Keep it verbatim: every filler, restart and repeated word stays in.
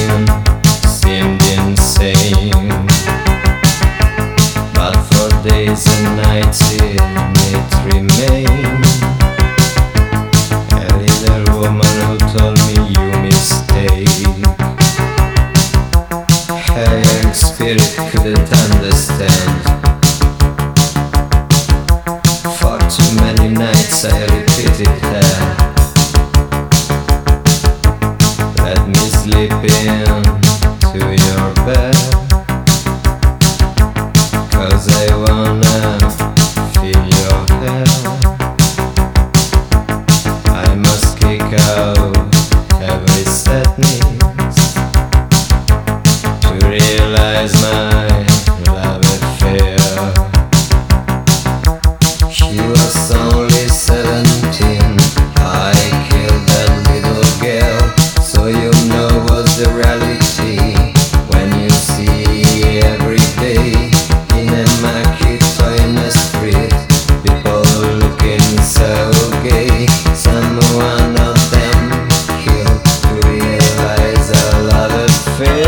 routine seemed insane, but for days and nights it, it remained. A little woman who told me you mistake. Her young spirit couldn't understand. For too many nights I repeated that. Let me sleep in to your bed, 'cause I wanna feel your hair. I must kick out every sadness to realize my love affair. She was only seventeen, I killed that little girl. So you know what's the reality when you see every day in a market or in a street people looking so gay. Some one of them killed to realize our love affair.